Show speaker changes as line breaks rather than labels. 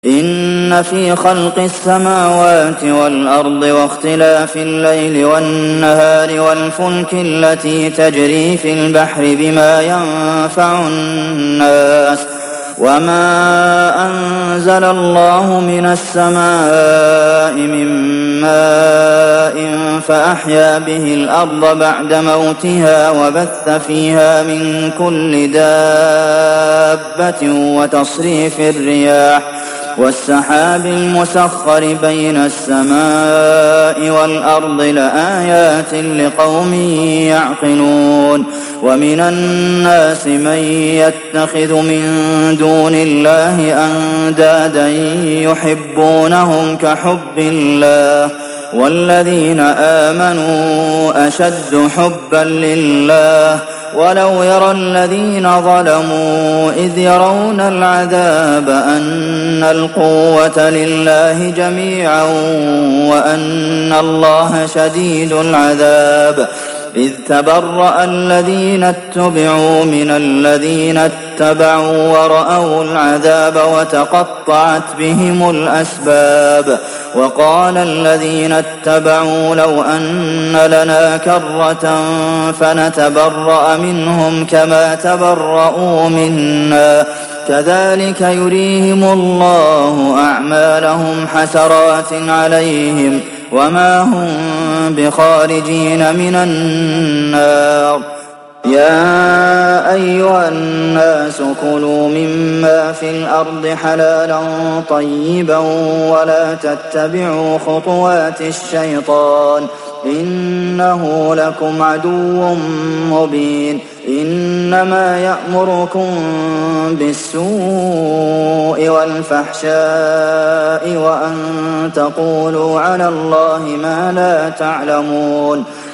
إن في خلق السماوات والأرض واختلاف الليل والنهار والفلك التي تجري في البحر بما ينفع الناس وما أنزل الله من السماء من ماء فأحيا به الأرض بعد موتها وبث فيها من كل دابة وتصريف الرياح والسحاب المسخر بين السماء والأرض لآيات لقوم يعقلون ومن الناس من يتخذ من دون الله أندادا يحبونهم كحب الله والذين آمنوا أشد حبا لله ولو يرى الذين ظلموا إذ يرون العذاب أن القوة لله جميعا وأن الله شديد العذاب إذ تبرأ الذين اتبعوا من الذين اتبعوا ورأوا العذاب وتقطعت بهم الأسباب وقال الذين اتبعوا لو أن لنا كرة فنتبرأ منهم كما تبرؤوا منا كذلك يريهم الله أعمالهم حسرات عليهم وما هم بخارجين من النار يا أيها الناس كلوا مما في الأرض حلالا طيبا ولا تتبعوا خطوات الشيطان إنه لكم عدو مبين إنما يأمركم بالسوء والفحشاء وأن تقولوا على الله ما لا تعلمون